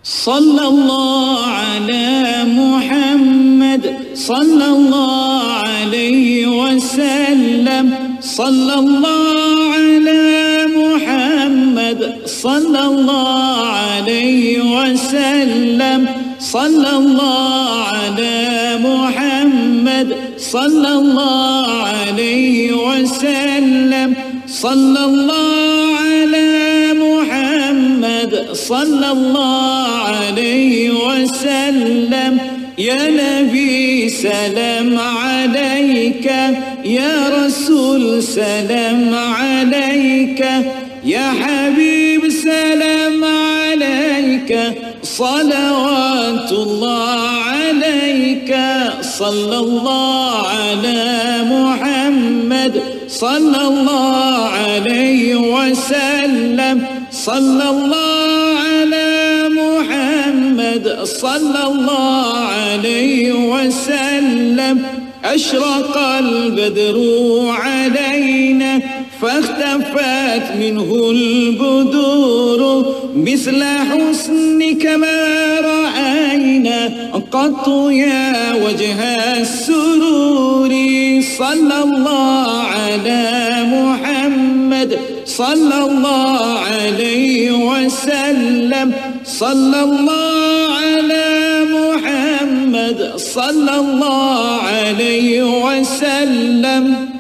صلى الله على محمد صلى الله عليه وسلم صلى الله على محمد صلى الله عليه وسلم صلى الله على محمد صلى الله عليه وسلم صلى الله على محمد صلى الله عليه وسلم يا نبي سلام عليك يا رسول سلام عليك يا حبيب سلام عليك صلوات الله عليك صلى الله على محمد صلى الله عليه وسلم صلى الله على محمد صلى الله عليه وسلم أشرق البدر علينا فاختفت منه البدور مثل حسنك ما رأينا قط يا وجه السرور صلى الله على محمد صلى الله عليه وسلم صلى الله على محمد صلى الله عليه وسلم